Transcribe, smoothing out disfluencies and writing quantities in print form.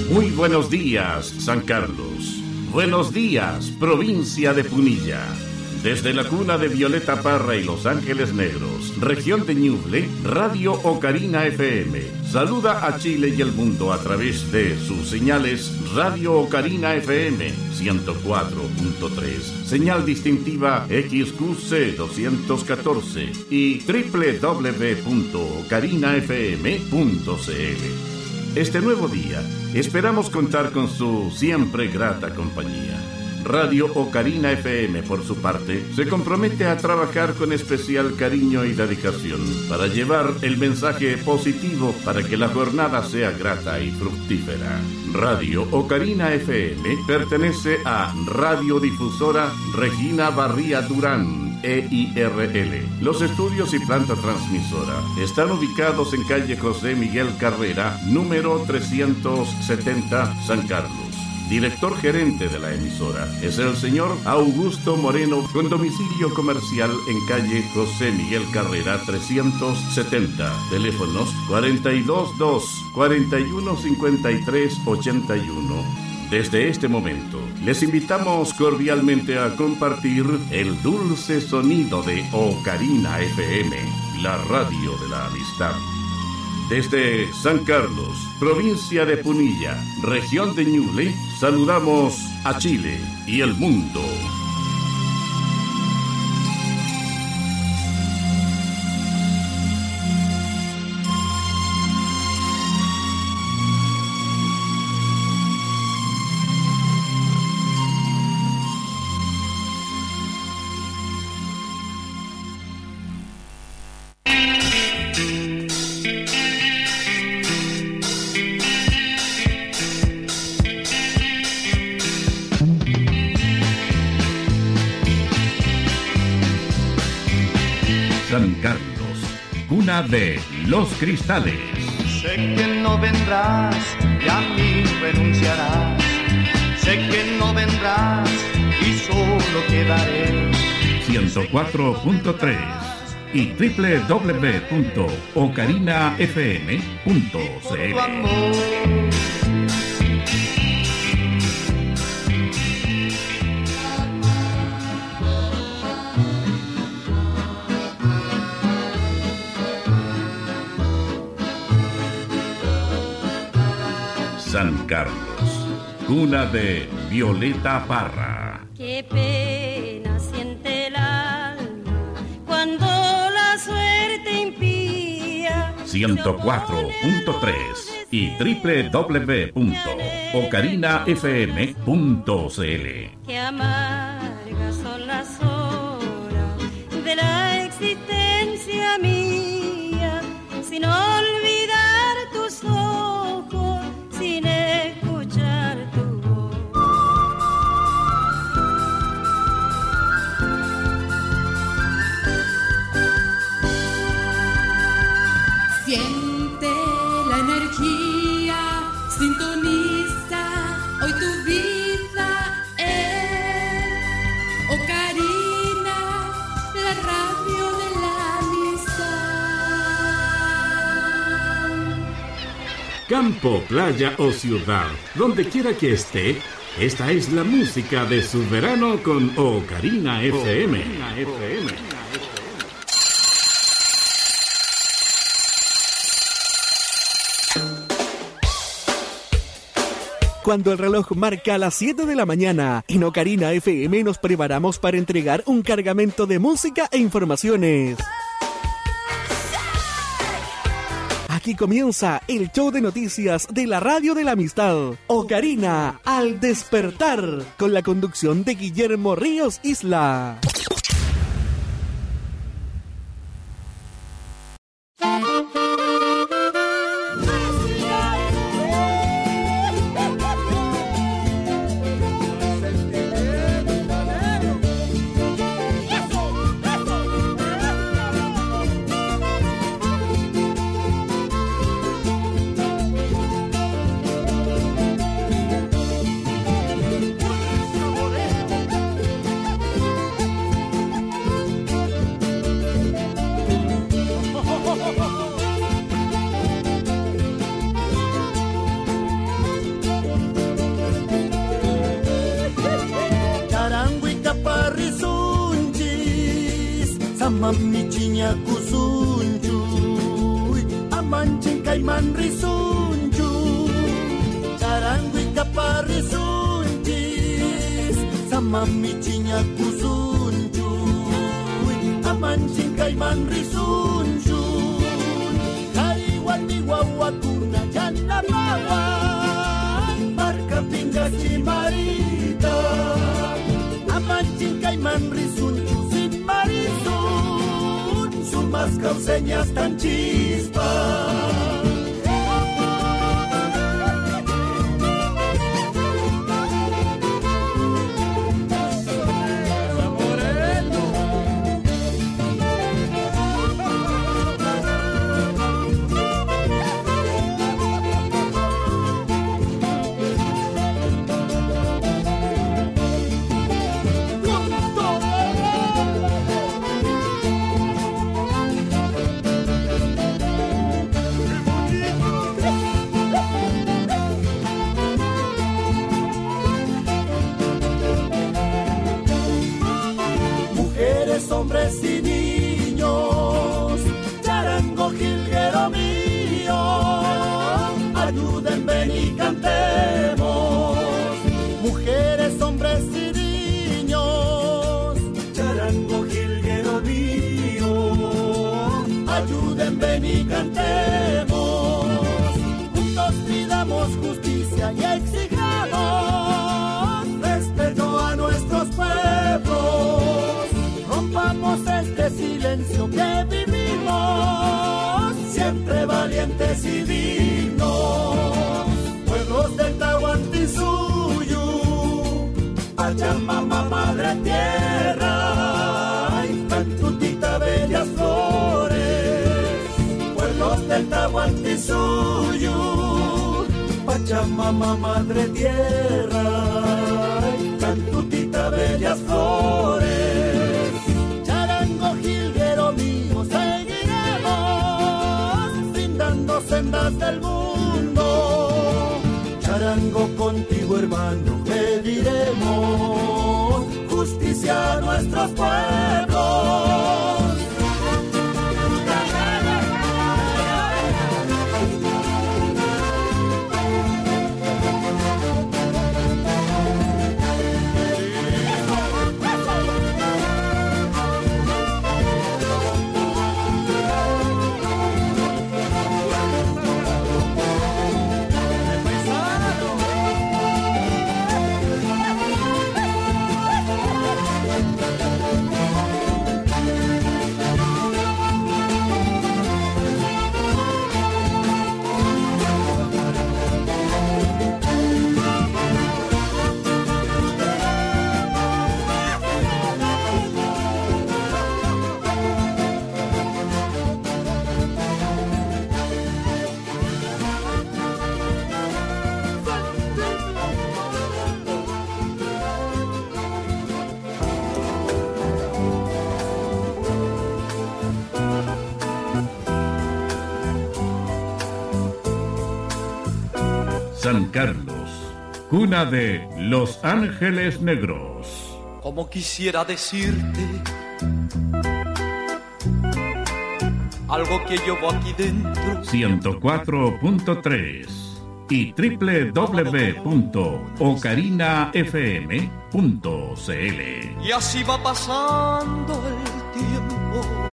Muy buenos días, San Carlos. Buenos días, provincia de Punilla. Desde la cuna de Violeta Parra y Los Ángeles Negros, región de Ñuble, Radio Ocarina FM saluda a Chile y el mundo a través de sus señales Radio Ocarina FM 104.3, señal distintiva XQC 214 y www.ocarinafm.cl. Este nuevo día esperamos contar con su siempre grata compañía. Radio Ocarina FM, por su parte, se compromete a trabajar con especial cariño y dedicación para llevar el mensaje positivo para que la jornada sea grata y fructífera. Radio Ocarina FM pertenece a Radiodifusora Regina Barría Durán, EIRL. Los estudios y planta transmisora están ubicados en calle José Miguel Carrera, número 370, San Carlos. Director gerente de la emisora es el señor Augusto Moreno, con domicilio comercial en calle José Miguel Carrera 370. Teléfonos 422 4153 81. Desde este momento, les invitamos cordialmente a compartir el dulce sonido de Ocarina FM, la radio de la amistad. Desde San Carlos, provincia de Punilla, región de Ñuble, saludamos a Chile y el mundo. San Carlos, cuna de los cristales. Sé que no vendrás y a mí renunciarás. Sé que no vendrás y solo quedaré 104.3 y www.ocarinafm.cl. San Carlos, cuna de Violeta Parra. Qué pena siente el alma cuando la suerte impía. 104.3 y www.ocarinafm.cl. Qué amargas son las horas de la existencia mía, sin olvidar tus ojos, sin escuchar tu voz. Siente la energía, sintoniza hoy tu vida en Ocarina, la radio de la amistad. Campo, playa o ciudad, donde quiera que esté, esta es la música de su verano con Ocarina FM. Cuando el reloj marca las 7 de la mañana, en Ocarina FM nos preparamos para entregar un cargamento de música e informaciones. Aquí comienza el show de noticias de la radio de la amistad, Ocarina al despertar, con la conducción de Guillermo Ríos Isla. Samami chiña kusunchuy, amanchin kaiman risunchuy, charango y caparrisunchis. Samami chiña kusunchuy, amanchin kaiman risunchuy, kaiwan mi guaguacuna yanamawa, marca pinga chimarita, amanchin kaiman risunchuy. Son más causeñas tan chispas. Hombres y niños, charango jilguero mío, ayuden, ven y cantemos. Mujeres, hombres y niños, charango jilguero mío, ayuden, ven y cantemos. Juntos pidamos justicia y exijamos respeto a nuestros pueblos. Rompamos este silencio que vivimos, siempre valientes y dignos. Pueblos del Tahuantinsuyo, Pachamama, Madre Tierra, y Cantutita, bellas flores. Pueblos del Tahuantinsuyo, Pachamama, Madre Tierra, y Cantutita, bellas flores. Sendas del mundo, charango contigo, hermano, pediremos justicia a nuestros pueblos. San Carlos, cuna de Los Ángeles Negros. Como quisiera decirte algo que llevo aquí dentro. 104.3 y www.ocarinafm.cl. Y así va pasando el tiempo